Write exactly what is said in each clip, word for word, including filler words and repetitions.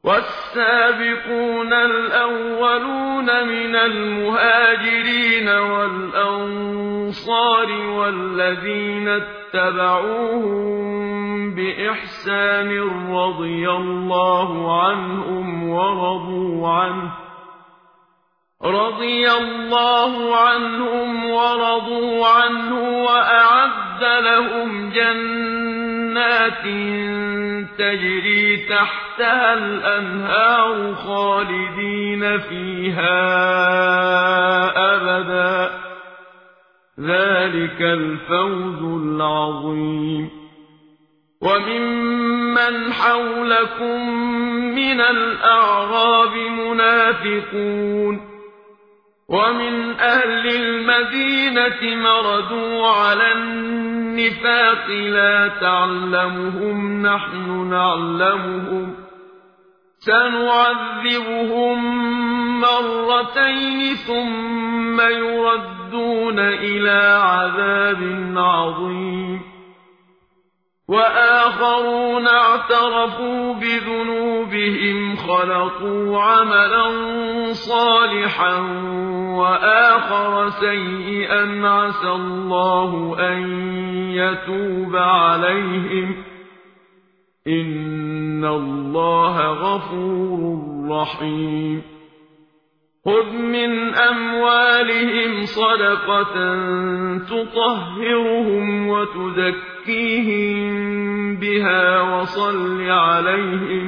والسابقون الأولون من المهاجرين والأنصار والذين اتبعوهم بإحسان رضي الله عنهم ورضوا عنه رضي الله عنهم ورضوا عنه وأعد لهم جنات تجري تحتها الأنهار خالدين فيها أبدا ذلك الفوز العظيم. وممن حولكم من الأعراب منافقون ومن أهل المدينة مردوا على النفاق لا تعلمهم نحن نعلمهم سنعذبهم مرتين ثم يردون إلى عذاب عظيم. وآخرون اعترفوا بذنوبهم خلقوا عملا صالحا وآخر سيئا عسى الله أن يتوب عليهم إن الله غفور رحيم. خذ من أموالهم صدقة تطهرهم وتزكيهم بها وصل عليهم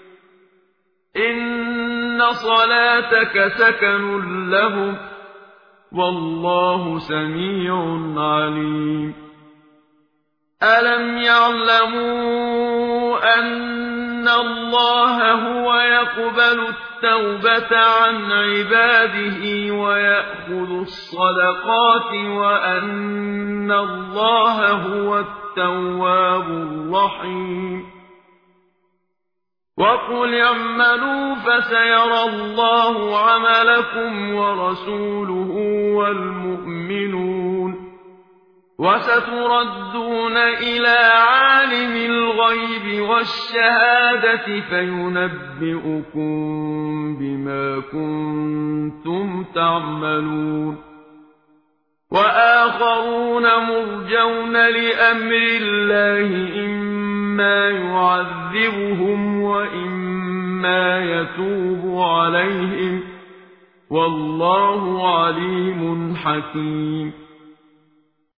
إن صلاتك سكن لهم والله سميع عليم. ألم يعلموا أن الله هو يقبل التوبة عن عباده ويأخذ الصدقات وأن الله هو التواب الرحيم. وقل اعملوا فسيرى الله عملكم ورسوله والمؤمنون وستردون إلى عالم الغيب والشهادة فينبئكم بما كنتم تعملون. وآخرون مرجون لأمر الله إما يعذبهم وإما يتوب عليهم والله عليم حكيم.